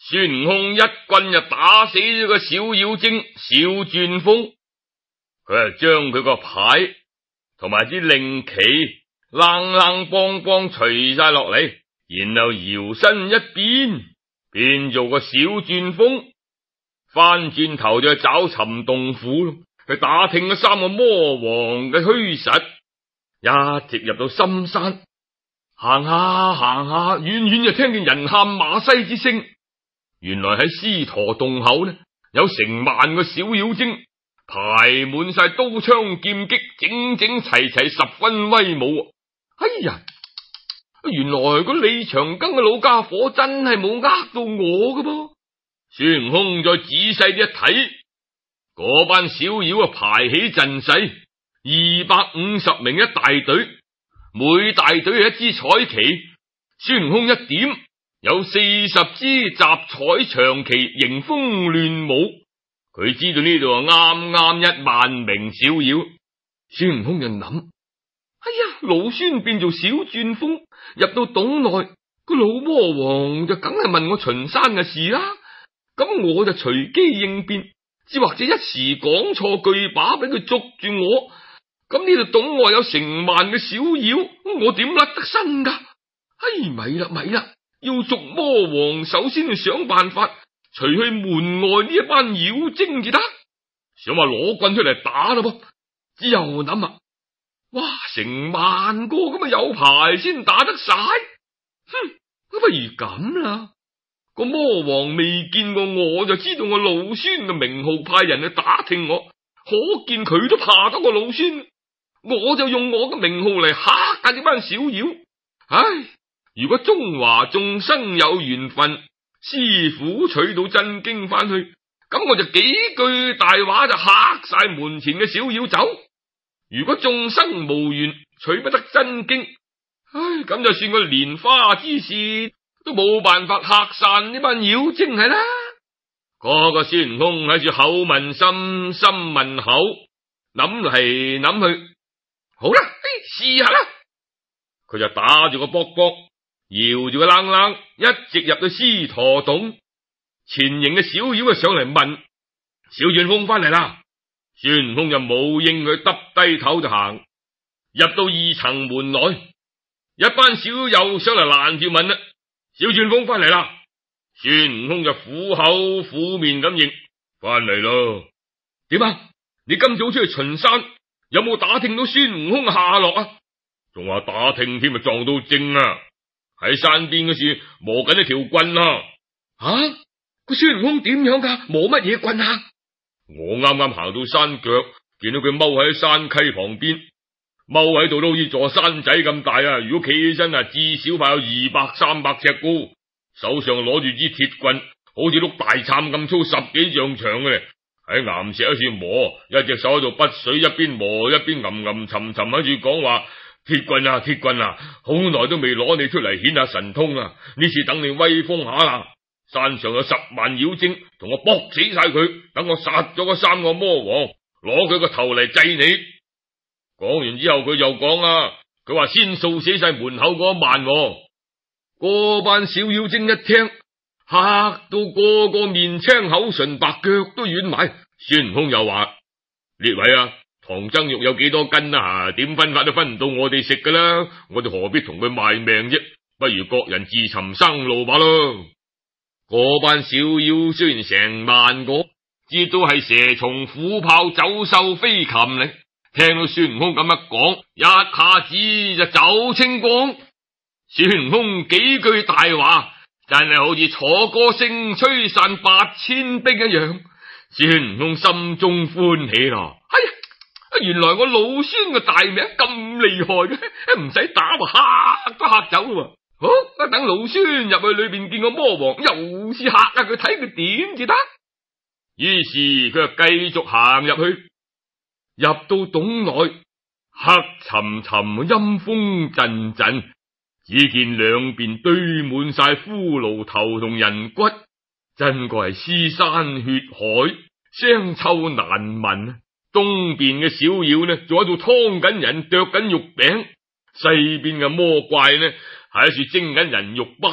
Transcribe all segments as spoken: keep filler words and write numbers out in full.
孫悟空一棍就打死咗個小妖精小鑽風，佢就將佢個牌同埋啲令旗冷冷邦邦除晒落嚟，然後搖身一變，變做個小鑽風，翻轉頭就去找尋洞府，去打聽咗三個魔王嘅虛實，一直入到深山，行下行下，遠遠就聽見人喊馬嘶之聲。原來喺獅駝洞口呢，有成萬個小妖精排滿晒刀槍劍戟，整整齊齊，十分威武。哎呀，原來個李長庚嘅老家伙真係冇呃到我噶噃。孫悟空再仔細啲一睇，嗰班小妖啊排起陣勢，二百五十名一大隊，每大隊係一支彩旗。孫悟空一點，有四十支雜彩長旗迎風亂舞。佢知道呢度啊啱啱一萬名小妖。孫悟空就諗：哎呀，老孫變做小鑽風，入到洞內，個老魔王就梗係問我巡山嘅事啦。咁我就隨機應變，只或者一時講錯句把，俾佢捉住我。咁呢度洞外有成萬嘅小妖，我點甩得身噶？哎，咪啦咪啦，要捉魔王，首先去想辦法除去門外呢一班妖精至得。想話攞棍出嚟打啦噃，之後諗啊，哇，成萬個咁啊，有排先打得晒。哼，不如咁啦。個魔王未見過我，就知道我老孫嘅名號，派人去打聽我，可見佢都怕得過老孫。我就用我嘅名號嚟嚇下呢班小妖。唉，如果中華眾生有緣分，師傅取到真經翻去，咁我就幾句大話就嚇晒門前嘅小妖走。如果眾生無緣，取不得真經，唉，咁就算個蓮花之事都冇辦法嚇散呢班妖精係啦。嗰個孫悟空喺住口問心，心問口，諗嚟諗去，好啦，試下啦。佢就打住個卜卜，搖住個冷冷，一直入到獅駝洞。前營嘅小妖就上嚟問：小鑽風翻嚟啦。孫悟空就冇應佢，耷低頭就行入到二層門內。一班小妖又上嚟攔住問啦：小鑽風翻嚟啦。孫悟空就苦口苦面咁應：翻嚟咯。點啊？你今早出去巡山，有冇打聽到孫悟空下落啊？仲話打聽添，咪撞到正啊！喺山邊嗰時磨緊一條棍啊！吓，個孫悟空點樣噶？磨乜嘢棍啊？我啱啱行到山腳，見到佢踎喺山溪旁邊，踎喺度都好似座山仔咁大啊！如果企起身啊，至少怕有二百三百尺高，手上攞住支鐵棍，好似碌大杉咁粗，十幾丈長嘅。喺岩石一處磨，一隻手喺度筆水，一邊磨一邊吟吟沉沉喺住講話：鐵棍啊，鐵棍啊，好耐都未攞你出嚟顯下神通啊！呢次等你威風下啦！山上有十萬妖精，同我搏死晒佢，等我殺咗嗰三個魔王，攞佢個頭嚟祭你。講完之後，佢就講啊，佢話先掃死晒門口嗰一萬。嗰班小妖精一聽，嚇到個個面青口唇白，腳都軟埋。孫悟空又話：列位啊，唐僧肉有幾多斤啊？點分法都分唔到我哋食噶啦，我哋何必同佢賣命啫？不如各人自尋生路吧咯。嗰班小妖雖然成萬個，知都係蛇蟲虎豹走獸飛禽嚟，聽到孫悟空咁一講，一下子就走清光。孫悟空幾句大話，真係好似楚歌聲吹散八千兵一樣。孫悟空心中歡喜咯，哎呀，原來我老孫嘅大名咁厲害嘅，唔使打嚇都嚇走喎。好，等老孫入去裏邊見個魔王，又是嚇下佢，睇佢點至得。於是佢就繼續行入去，入到洞內，黑沉沉，陰風陣陣，只見兩邊堆滿晒骷髏頭同人骨，真個係屍山血海，腥臭難聞。東邊嘅小妖呢，仲喺度劏緊人，剁緊肉餅；西邊嘅魔怪呢，係喺處蒸緊人肉包。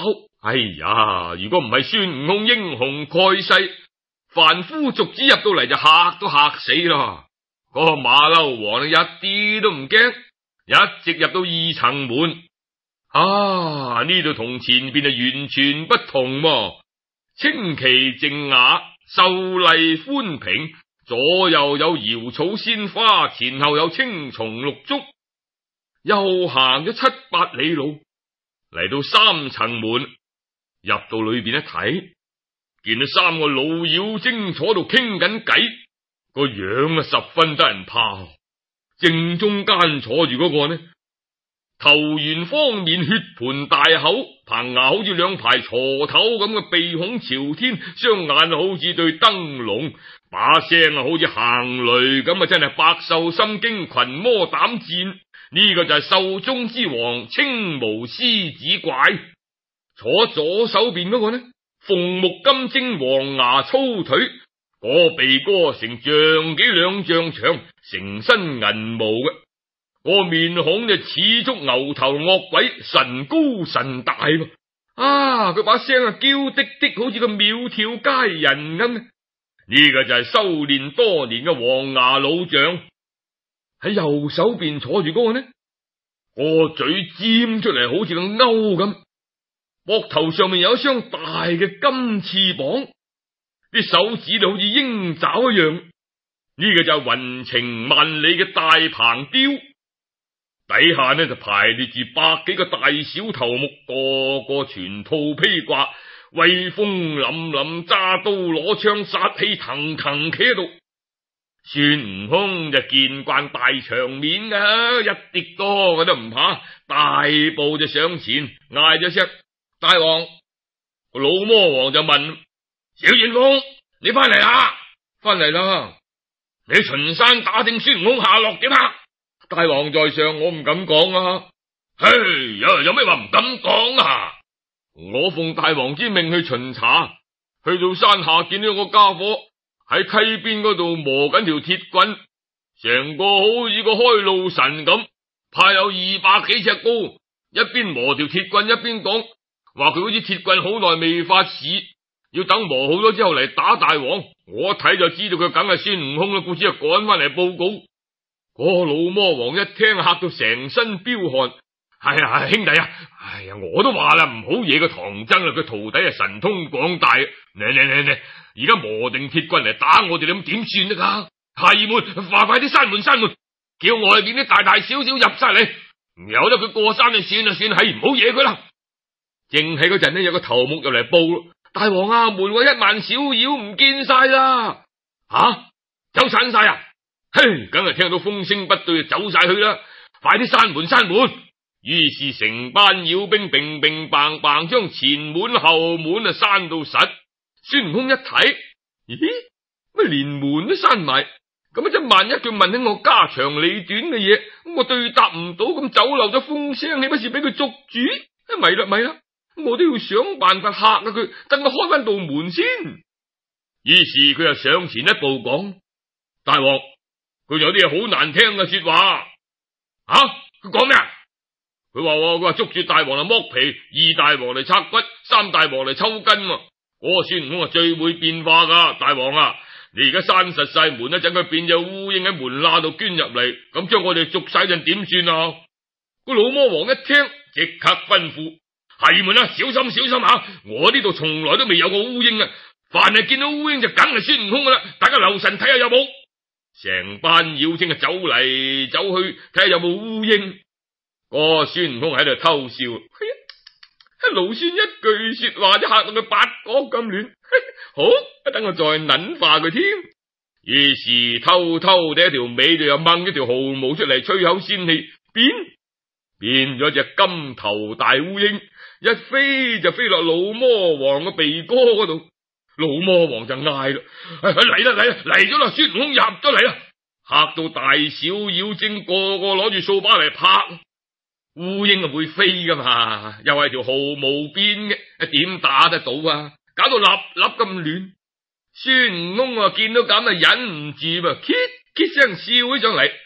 哎呀，如果唔係孫悟空英雄蓋世，凡夫俗子入到嚟就嚇都嚇死啦。嗰、那個馬騮王一啲都唔驚，一直入到二層門。啊，呢度同前邊就完全不同喎，清奇靜雅，秀麗寬平，左右有瑤草鮮花，前後有青松綠竹。又行咗七八里路，嚟到三層門，入到裏邊一睇，見到三個老妖精坐度傾緊偈，個樣啊十分得人怕。正中間坐住嗰個呢，頭圓方面，血盆大口，棚牙好似兩排鋤頭咁嘅鼻孔朝天，雙眼好似對燈籠，把聲啊好似行雷咁啊，真係百獸心驚，群魔膽戰。呢、這個就係獸中之王青毛獅子怪。坐左手邊嗰個呢，鳳目金睛，黃牙粗腿，嗰、那鼻哥成丈幾兩丈長，成身銀毛嘅，嗰、那個面孔就似足牛頭惡鬼，神高神大噃。啊，佢把聲啊嬌滴滴，好似個苗條佳人咁。呢、這個就係修煉多年嘅黃牙老將。喺右手邊坐住嗰個呢，個嘴尖出嚟，好似個鈎咁，膊頭上面有一雙大嘅金翅膀，啲手指就好似鷹爪一樣。呢、這個就係雲情萬里嘅大鵬雕。底下呢就排列住百幾個大小頭目，個個全套披掛，威風凜凜，揸刀攞槍，殺氣騰騰企喺度。孫悟空就見慣大場面噶，一啲多我都唔怕，大步就上前嗌咗聲：大王！個老魔王就問：小旋風，你翻嚟啦？翻嚟啦！你巡山打聽孫悟空下落點啊？大王在上，我唔敢講啊。嘿，有有咩話唔敢講啊？我奉大王之命去巡查，去到山下見到個家伙喺溪邊嗰度磨緊條鐵棍，成個好似個開路神咁，怕有二百幾尺高，一邊磨條鐵棍一邊講，話佢好似鐵棍好耐未發使，要等磨好咗之後嚟打大王。我一睇就知道佢梗係孫悟空啦，故此就趕翻嚟報告。嗰、那個老魔王一聽嚇到成身飆汗，係啊，兄弟啊，哎呀，我都話啦，唔好惹個唐僧啦，佢徒弟係神通廣大，嚟嚟嚟嚟，而家磨定鐵棍嚟打我哋，你咁點算得噶？係門，快快啲閂門閂門，叫外邊啲大大小小入晒嚟，由得佢過山就算啦算，係唔好惹佢啦。正喺嗰陣呢，有個頭目入嚟報咯，大王啊，門外一萬小妖唔見晒啦！吓、啊，走散晒啊！嘿，梗係聽到風聲不對就走晒去啦！快啲閂門閂門！於是成班妖兵乒乒乓乓將前門後門啊閂到實。孫悟空一睇，咦，乜連門都閂埋？咁啊，即萬一佢問起我家長里短嘅嘢，咁我對答唔到，咁走漏咗風聲，豈不是俾佢捉住？咪啦咪啦，我都要想辦法嚇下佢，等我開翻道門先。於是佢又上前一步講：大王，佢有啲嘢好難聽嘅說話。吓，佢講咩啊？佢話佢話捉住大王嚟剝皮，二大王嚟拆骨，三大王嚟抽筋。嗰個孫悟空啊最會變化噶，大王啊，你而家閂實晒門，一陣佢變隻烏蠅喺門罅度捐入嚟，咁將我哋捉晒陣點算啊？個老魔王一聽，即刻吩咐：係門啊，小心小心啊！我呢度從來都未有過烏蠅啊，凡係見到烏蠅就梗係孫悟空噶啦，大家留神睇下有冇。成班妖精啊走嚟走去睇下有冇烏蠅。個孫悟空喺度偷笑，勞孫一句說話就嚇到佢八角咁亂。好，等我再捻化佢添。於是偷偷地一條尾就又掹咗條毫毛出嚟，吹口仙氣，變變咗隻金頭大烏蠅，一飛就飛落老魔王嘅鼻哥嗰度。老魔王就嗌啦：嚟啦嚟啦嚟咗啦！孫悟空入咗嚟啦！嚇到大小妖精個個攞住掃把嚟拍。烏蠅啊會飛噶嘛，又係條毫毛邊嘅，點打得到啊？搞到粒粒咁亂。孫悟空啊見到咁啊忍唔住噃，咳咳聲笑起上嚟。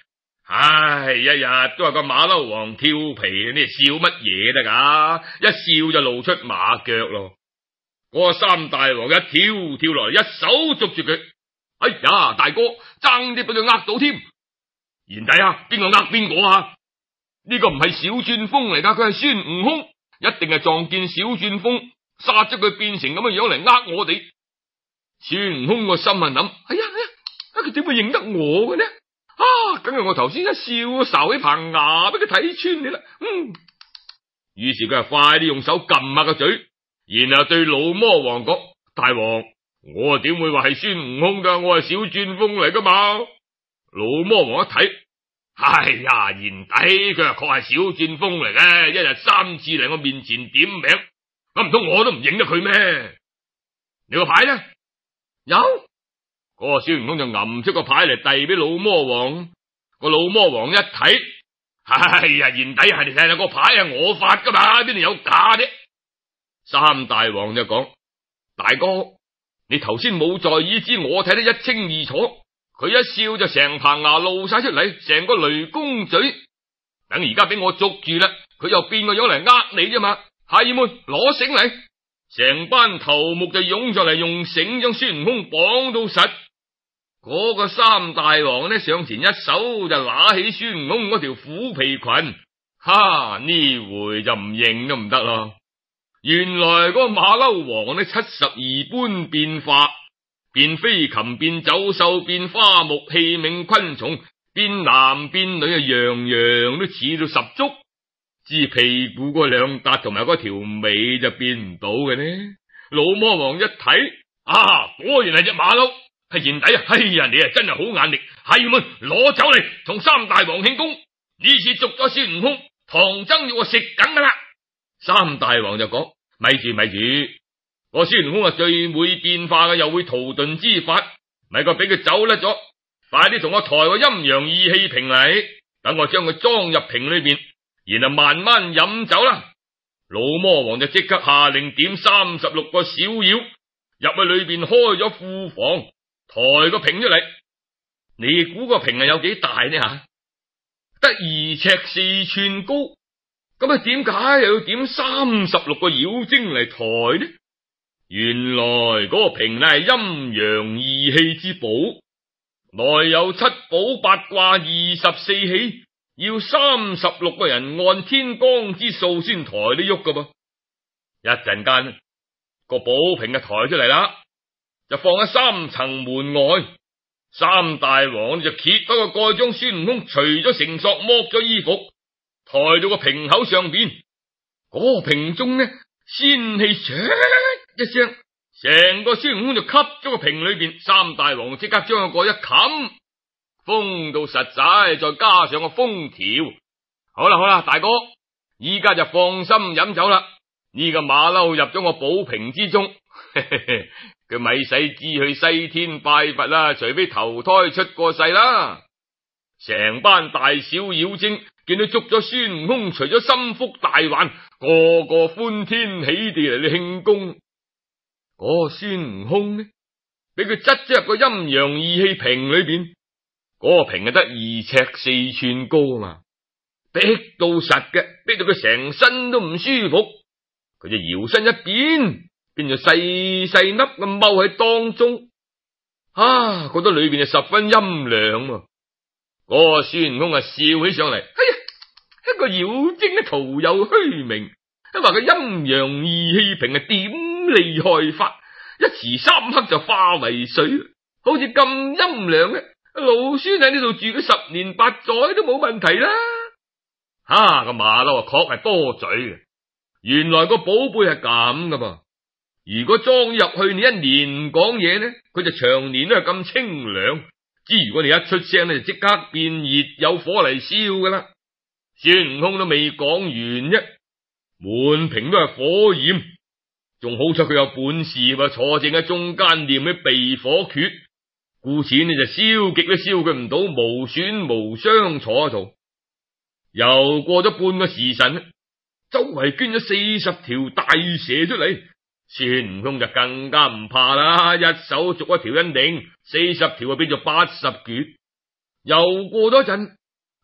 唉，一日都係個馬騮王跳皮，你笑乜嘢得噶？一笑就露出馬腳咯。嗰個三大王一跳跳落嚟，一手捉住佢。哎呀，大哥，爭啲俾佢呃到添。賢弟啊，邊個呃邊個啊？呢個唔係小鑽風嚟噶，佢係孫悟空，一定係撞見小鑽風，殺咗佢變成咁嘅樣嚟呃我哋。孫悟空個心啊諗，哎呀哎呀，佢點會認得我嘅呢？啊，梗係我頭先一笑，睄起棚牙俾佢睇穿你啦。嗯，於是佢就快啲用手撳下個嘴，然後對老魔王講：大王，我點會話係孫悟空噶？我係小鑽風嚟噶嘛。老魔王一睇，哎呀，賢弟，佢話確係小鑽風嚟嘅，一日三次嚟我面前點名，咁唔通我都唔認得佢咩？你個牌呢？有。嗰個孫悟空就揞出個牌嚟遞俾老魔王，個老魔王一睇，哎呀，賢弟，係你睇下個牌係我發噶嘛，邊度有假啫？三大王就講：大哥，你頭先冇在意，知我睇得一清二楚。佢一笑就成棚牙露晒出嚟，成個雷公嘴。等而家俾我捉住啦，佢又變個樣嚟呃你啫嘛。孩兒們，攞繩嚟，成班頭目就湧上嚟，用繩將孫悟空綁到實。嗰個三大王呢，上前一手就拿起孫悟空嗰條虎皮裙，哈，呢回就唔認都唔得咯。原來嗰個馬騮王呢，七十二般變化，變飛禽，變走獸，變花木器皿昆蟲，變男變女啊，樣樣都似到十足。至屁股嗰兩笪同埋嗰條尾就變唔到嘅呢。老魔王一睇，啊，果然係隻馬騮。係賢弟啊！哎呀，你啊真係好眼力，孩兒們攞走嚟，同三大王慶功。呢次捉咗孫悟空，唐僧要我食緊噶啦。三大王就講：咪住咪住，我孫悟空啊最會變化嘅，又會屠遁之法，咪個俾佢走甩咗。快啲同我抬個陰陽義氣瓶嚟，等我將佢裝入瓶裏邊，然後慢慢飲酒啦。老魔王就即刻下令點三十六個小妖入去裏邊開咗庫房。抬個瓶出嚟，你估個瓶係有幾大呢吓？得二尺四寸高，咁啊點解又要點三十六個妖精嚟抬呢？原來嗰個瓶呢係陰陽義氣之寶，內有七寶八卦二十四喜，要三十六個人按天光之數先抬得喐噶噃。一陣間個寶瓶就抬出嚟啦。就放喺三層門外，三大王就揭開個蓋，將孫悟空除咗繩索，剝咗衣服，抬到個瓶口上邊。嗰、那個瓶中呢，仙氣唰一聲，成個孫悟空就吸咗個瓶裏邊。三大王即刻將個蓋一冚，封到實仔，再加上個封條。好啦好啦，大哥，依家就放心飲酒啦。呢、這個馬騮入咗我寶瓶之中。嘿嘿嘿，佢咪使知去西天拜佛啦，除非投胎出過世啦。成班大小妖精見到捉咗孫悟空，除咗心腹大患，個個歡天喜地嚟慶功。嗰個孫悟空呢，俾佢擠咗入個陰陽義氣瓶裏邊，嗰、那個瓶係得二尺四寸高啊嘛，逼到實嘅，逼到佢成身都唔舒服。佢就搖身一變，變咗細細粒咁踎喺當中，啊，覺得裏邊就十分陰涼啊。嗰、那個孫悟空啊笑起上嚟，哎呀，一個妖精咧徒有虛名，都話個陰陽義氣瓶係點厲害法，一時三刻就化為水，好似咁陰涼嘅，老孫喺呢度住咗十年八載都冇問題啦。啊，個馬騮啊確係多嘴嘅，原來個寶貝係咁噶噃。如果裝入去，你一年唔講嘢呢，佢就長年都係咁清涼。之如果你一出聲呢，就即刻變熱，有火嚟燒噶啦。孫悟空都未講完啫，滿瓶都係火焰，仲好彩佢有本事嘛，坐正喺中間念啲避火訣，故此你就燒極都燒佢唔到，無損無傷坐喺度。又過咗半個時辰，周圍捐咗四十條大蛇出嚟。孫悟空就更加唔怕啦，一手捉一條一擰，四十條啊變咗八十卷。又過多陣，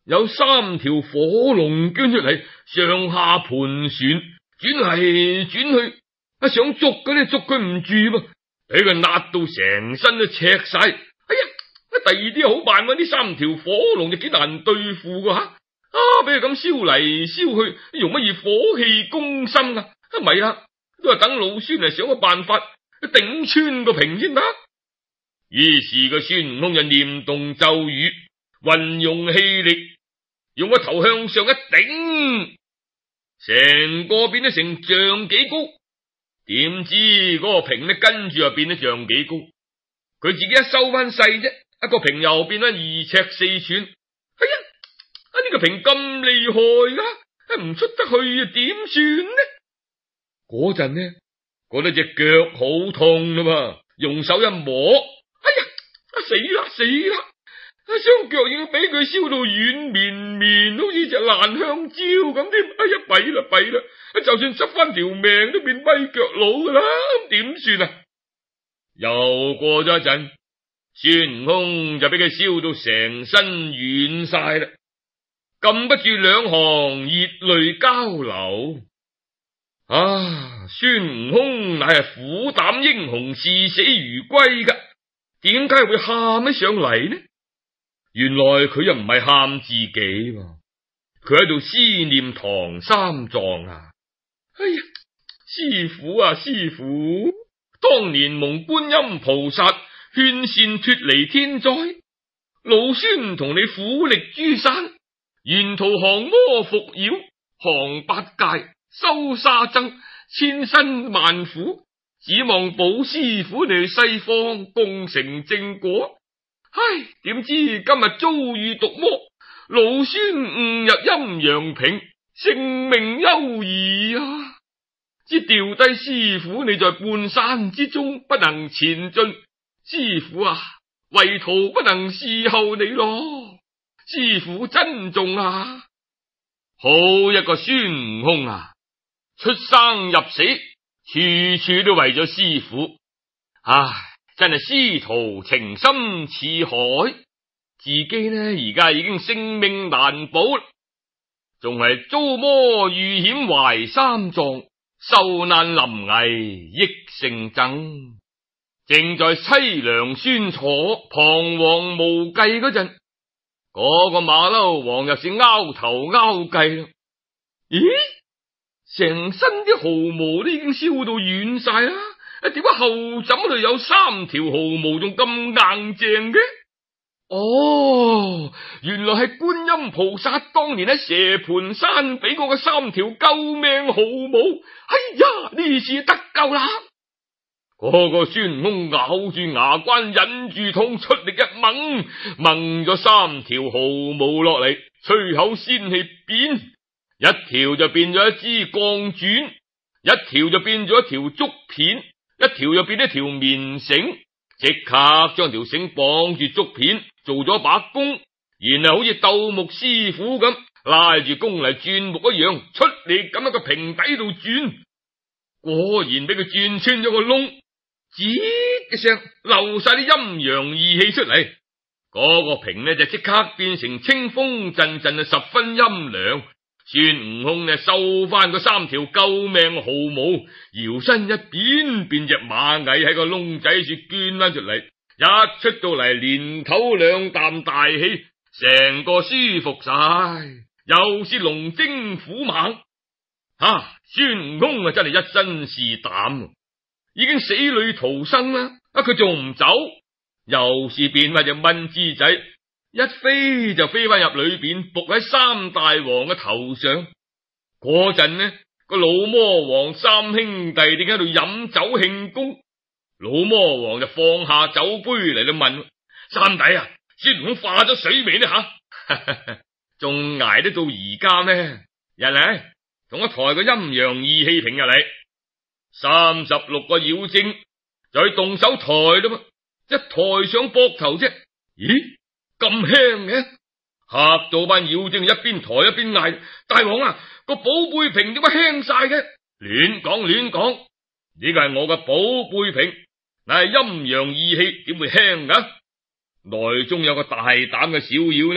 有三條火龍捐出嚟，上下盤旋，轉嚟轉去，啊想捉嗰啲捉佢唔住噃，俾佢辣到成身都赤晒。哎呀，第二啲好辦喎，呢三條火龍就幾難對付噶吓，啊俾佢咁燒嚟燒去，容乜易火氣攻心啊？啊咪啦，都係等老孫嚟想個辦法頂穿個瓶先得。於是個孫悟空就念動咒語，運用氣力，用個頭向上一頂，成個變咗成丈幾高。點知嗰個瓶呢，跟住又變咗丈幾高，佢自己一收翻細啫，一個瓶又變咗二尺四寸。哎呀，啊呢個瓶咁厲害噶，唔出得去啊點算呢？嗰陣呢，覺得隻腳好痛啦嘛，用手一摸，哎呀，啊死啦死啦！雙腳要俾佢燒到軟綿綿，好似隻爛香蕉咁添。哎呀，弊啦弊啦！就算執翻條命都變跛腳佬噶啦，點算啊？又過咗一陣，孫悟空就俾佢燒到成身軟晒啦，禁不住兩行熱淚交流。啊！孫悟空乃係虎膽英雄，視死如歸噶，點解會喊起上嚟呢？原來佢又唔係喊自己，佢喺度思念唐三藏啊！哎呀，師父啊師父，當年蒙觀音菩薩勸善脫離天災，老孫同你苦力諸山，沿途降魔伏妖，降八戒，收沙僧，千辛萬苦，指望保師傅你去西方功成正果。唉，點知今日遭遇毒魔，老孫誤入陰陽瓶，性命休矣啊！只掉低師傅你在半山之中，不能前進。師傅啊，為徒不能侍候你咯，師傅珍重啊！好一個孫悟空啊，出生入死，處處都為咗師傅。唉，真係師徒情深似海，自己呢而家已經性命難保，仲係遭魔遇險懷三藏，受難臨危憶聖僧。正在淒涼酸楚、彷徨無計嗰陣，嗰個馬騮王又是拗頭拗計啦。咦，成身啲毫毛都已經燒到軟晒啦，點解後枕度有三條毫毛仲咁硬淨嘅？哦，原來係觀音菩薩當年喺蛇盤山俾過嘅三條救命毫毛。哎呀，呢次得救啦！嗰個孫悟空咬住牙關，忍住痛，出力一掹，掹咗三條毫毛落嚟，吹口仙氣變，一條就變咗一支鋼鑽，一條就變咗一條竹片，一條又變一條棉繩，即刻將條繩綁住竹片，做咗把弓，然後好似鬥木師傅咁拉住弓嚟鑽木一樣，出力咁喺個瓶底度轉，果然俾佢轉穿咗個窿，吱嘅聲漏晒啲陰陽義氣出嚟，嗰、那個瓶呢就即刻變成清風陣陣，十分陰涼。孫悟空呢收翻嗰三條救命毫毛，搖身一變，變隻螞蟻喺個窿仔處捐翻出嚟，一出到嚟連唞兩啖大氣，成個舒服晒，又是龍精虎猛。啊，孫悟空啊真係一身是膽，已經死裏逃生啦，啊佢仲唔走，又是變翻隻蚊枝仔，一飛就飛翻入裏邊，伏喺三大王嘅頭上。嗰陣呢，個老魔王三兄弟正喺度飲酒慶功，老魔王就放下酒杯嚟到問三弟啊，孫悟空化咗水未呢吓？仲挨得到而家咩？人嚟，同我抬個陰陽義氣瓶入嚟。三十六個妖精就去動手抬啦嘛，一抬上膊頭啫，咦？咁輕嘅，嚇到班妖精一邊抬一邊嗌：大王啊，個寶貝瓶點解輕晒嘅？亂講亂講，呢個係我嘅寶貝瓶，乃係陰陽義氣，點會輕噶？內中有個大膽嘅小妖呢，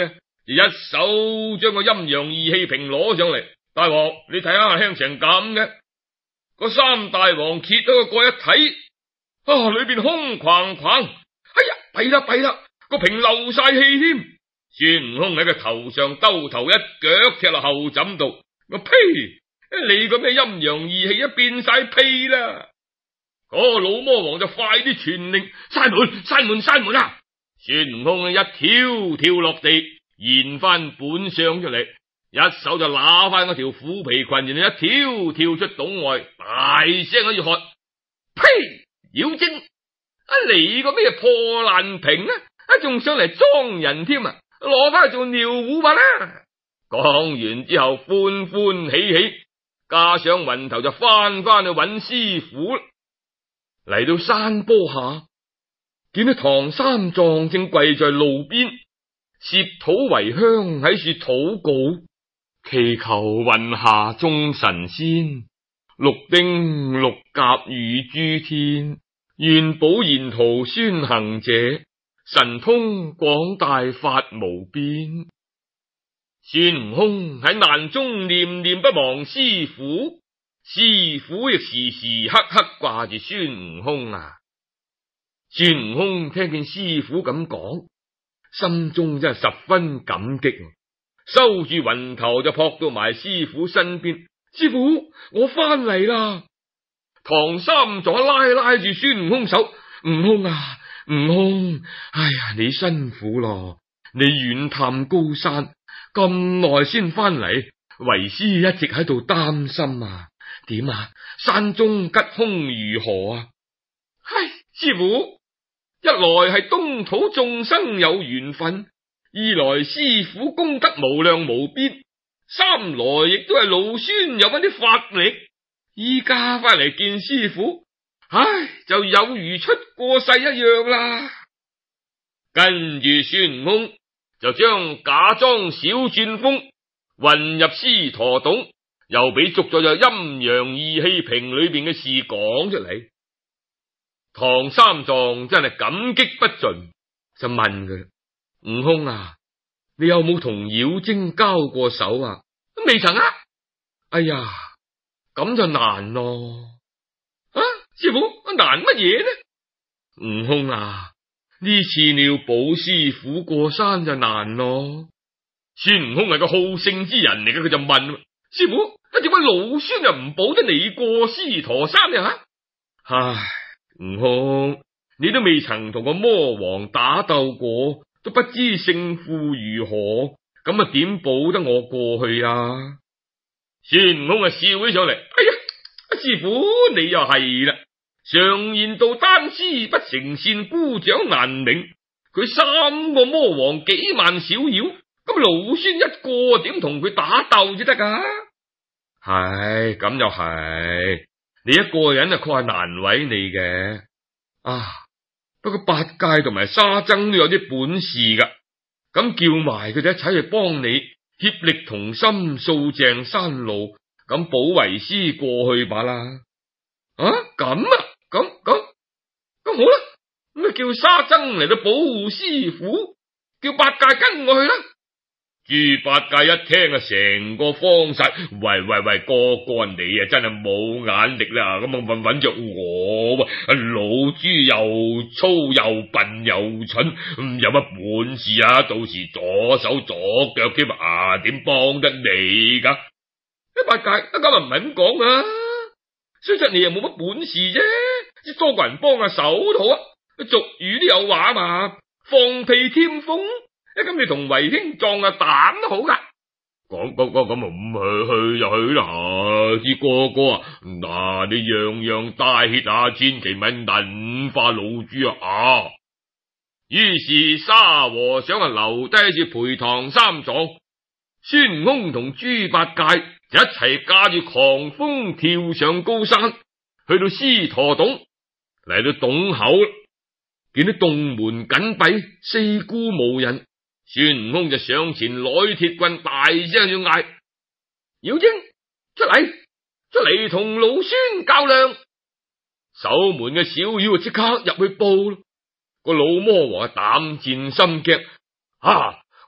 就一手將個陰陽義氣瓶攞上嚟。大王，你睇下輕成咁嘅。個三大王揭咗個蓋一睇，啊，裏邊空框框。哎呀，弊啦弊啦，個瓶漏晒氣添。孫悟空喺個頭上兜頭一腳踢落後枕度。我呸！你個咩陰陽義氣一變晒屁啦！嗰個老魔王就快啲傳令閂門閂門閂門啦！孫悟空一跳跳落地，現翻本相出嚟，一手就拿翻嗰條虎皮裙，然後一跳跳出洞外，大聲喺度喝：呸！妖精！啊，你個咩破爛瓶啊！啊，仲上嚟裝人添啊！攞翻去做尿壺吧啦！講完之後，歡歡喜喜，加上雲頭就翻翻去揾師傅。嚟到山坡下，見到唐三藏正跪在路邊，攝土為香，喺處禱告，祈求雲下眾神仙，六丁六甲與諸天，願保沿途孫行者，神通廣大法無邊。孫悟空喺難中念念不忘師傅，師傅亦時時刻刻掛住孫悟空啊！孫悟空聽見師傅咁講，心中真係十分感激，收住雲頭就撲到埋師傅身邊。師傅，我翻嚟啦！唐三藏拉拉住孫悟空手，悟空啊，悟空，哎呀，你辛苦咯，你遠探高山咁耐先翻嚟，為師一直喺度擔心啊！點啊？山中吉凶如何啊？唉，師傅，一來係東土眾生有緣分，二來師傅功德無量無邊，三來亦都係老孫有翻啲法力，依家翻嚟見師傅，唉，就有如出過世一樣啦。跟住孫悟空就將假裝小鑽風混入獅陀洞，又俾捉咗隻陰陽義氣瓶裏邊嘅事講出嚟。唐三藏真係感激不盡，就問佢：悟空啊，你有冇同妖精交過手啊？未曾啊。哎呀，咁就難咯。啊，師傅，難乜嘢呢？悟空啊，呢次你要保師傅過山就難咯。孫悟空係個好勝之人嚟嘅，佢就問：師傅，點解老孫又唔保得你過獅陀山呀？吓，唉，悟空，你都未曾同個魔王打鬥過，都不知勝負如何，咁啊點保得我過去啊？孫悟空啊笑起上嚟：哎呀，師傅你又係啦。常言道，單絲不成線，孤掌難鳴。佢三個魔王，幾萬小妖，咁老孫一個點同佢打鬥至得噶？係咁又係，你一個人啊確係難為你嘅啊。不過八戒同埋沙僧都有啲本事噶，咁叫埋佢哋一齊去幫你，協力同心掃淨山路，咁保為師過去吧啦。啊，咁啊，咁咁咁好啦，咁啊叫沙僧嚟到保護師傅，叫八戒跟我去啦。豬八戒一聽啊，成個慌晒，喂喂喂，哥哥你啊真係冇眼力啦，咁啊搵搵着我，老豬又粗又笨又蠢，嗯、有乜本事啊？到時左手左腳添啊，點幫得你噶？八戒，咁啊唔係咁講啊，雖則你又冇乜本事啫，只多個人幫下手都好啊。俗語都有話嘛，放屁添風。咁你同為兄壯下膽都好噶。講講講咁咁去去就去啦，啲哥哥啊，嗱你樣樣帶挈啊，千祈咪能化老豬啊。於是沙和尚啊留低住陪唐三藏，孫悟空同豬八戒就一齊駕住狂風跳上高山，去到獅陀洞，嚟到洞口，見到洞門緊閉，四顧無人。孫悟空就上前攞鐵棍，大聲要嗌：妖精出嚟，出嚟同老孫較量！守門嘅小妖即刻入去報，個老魔王膽戰心驚，啊！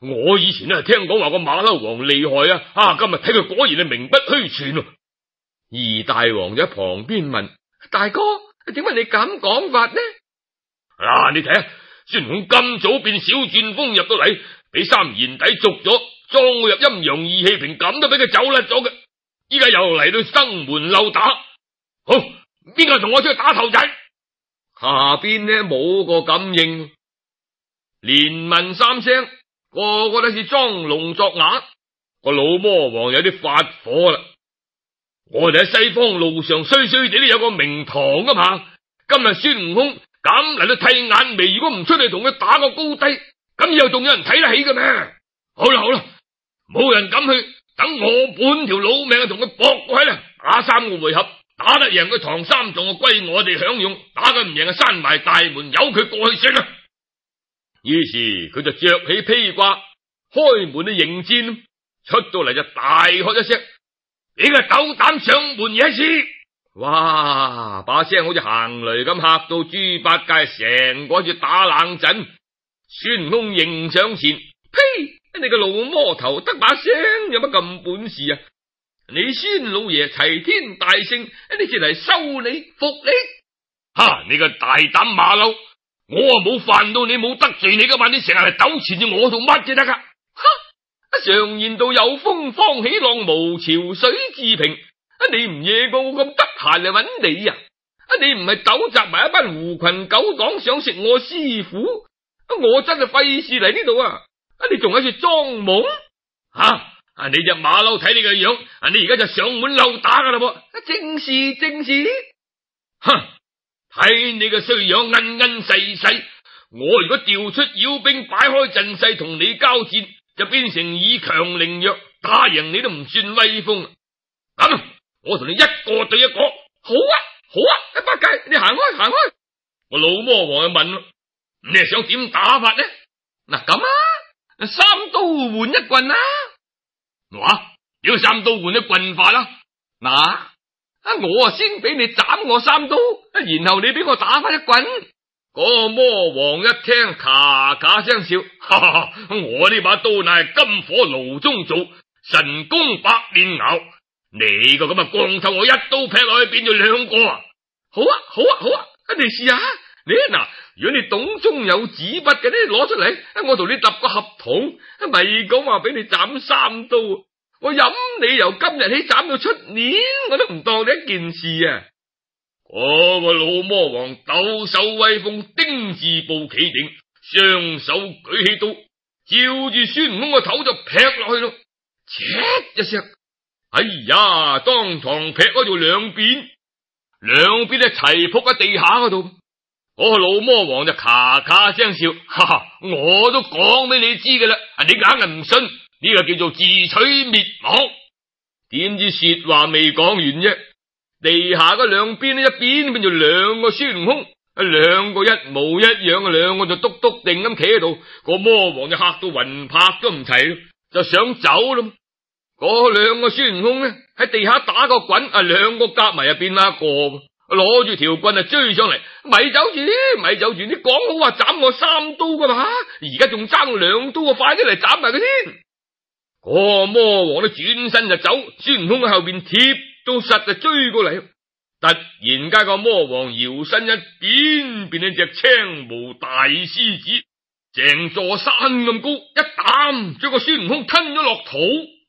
我以前啊聽講話個馬騮王厲害啊，啊今日睇佢果然係名不虛傳喎。二大王就喺旁邊問：大哥，點解你咁講法呢？啊，你睇啊，孫悟空咁早變小鑽風入到嚟，俾三賢弟捉咗，裝入陰陽二氣瓶，咁都俾佢走甩咗嘅。依家又嚟到生門漏打，好，邊個同我出去打頭仔？下邊呢冇個感應，連問三聲，個個都似裝聾作啞。個老魔王有啲發火啦。我哋喺西方路上衰衰地都有個明堂噶嘛，今日孫悟空咁嚟到剃眼眉，如果唔出嚟同佢打個高低，咁以後仲有人睇得起嘅咩？好啦好啦，冇人敢去，等我本條老命同佢搏過去啦，打三個回合，打得贏佢唐三藏就歸我哋享用，打佢唔贏就閂埋大門，由佢過去算啦。於是佢就着起披掛，開門去迎戰，出到嚟就大喝一聲：你個斗膽上門而事！哇！把聲好似行雷咁，嚇到豬八戒成個好似打冷震。孫悟空迎上前：呸！你個老魔頭得把聲有乜咁本事啊？你孫老爺齊天大聖，你先嚟收你服你。哈！你個大膽馬騮，我啊冇犯到你，冇得罪你噶嘛，你成日嚟糾纏住我做乜啫得噶？哈！常言道有風方起浪，無潮水自平。你唔惹過我咁得閒嚟揾你啊？你唔係糾集埋一班狐群狗黨想食我師傅？我真係費事嚟呢度啊！你仲喺度裝懵？吓！啊！你隻馬騮睇你個樣，啊！你而家就上門溜打噶啦噃！正是正是。哼！睇你個衰樣，恩恩細細。我如果調出妖兵，擺開陣勢同你交戰，就變成以強凌弱，打贏你都唔算威風。咁我同你一個對一個。好啊好啊，八戒你行開行開。我老魔王就問：你係想點打法呢？嗱咁啊，三刀換一棍啊！話點三刀換一棍法啦？嗱，啊我啊先俾你斬我三刀，然後你俾我打翻一棍。嗰個魔王一聽，咔咔聲笑，哈哈！我呢把刀乃係金火爐中做，神功百煉熬。你個咁嘅光頭，我一刀劈落去變咗兩個啊！好啊好啊好啊，你試下。你嗱，如果你董中有紙筆嘅咧，攞出嚟，我同你揼個合同，咪講話俾你斬三刀。我飲你由今日起斬到出年，我都唔當你一件事啊！嗰、那個老魔王抖手威風，丁字步企定，雙手舉起刀，照住孫悟空個頭就劈落去咯。切一聲，哎呀，當堂劈開咗兩邊，兩邊咧齊仆喺地下嗰度。嗰、那個老魔王就咔咔聲笑，哈哈，我都講俾你知㗎啦，你硬係唔信，呢、這個叫做自取滅亡。點知說話未講完啫，地下嗰兩邊呢，一邊變做兩個孫悟空，兩個一模一樣嘅，兩個就篤篤定咁企喺度。個魔王就嚇到魂魄都唔齊，就想走咯。嗰兩個孫悟空呢，喺地下打個滾，啊兩個夾埋入邊啦個，攞住條棍啊追上嚟，咪走住，咪走住！你講好話斬我三刀噶嘛，而家仲爭兩刀啊！快啲嚟斬埋佢先！個魔王都轉身就走，孫悟空喺後邊貼到實就追過嚟。突然間個魔王搖身一變，變咗隻青毛大獅子，成座山咁高，一啖將個孫悟空吞咗落肚。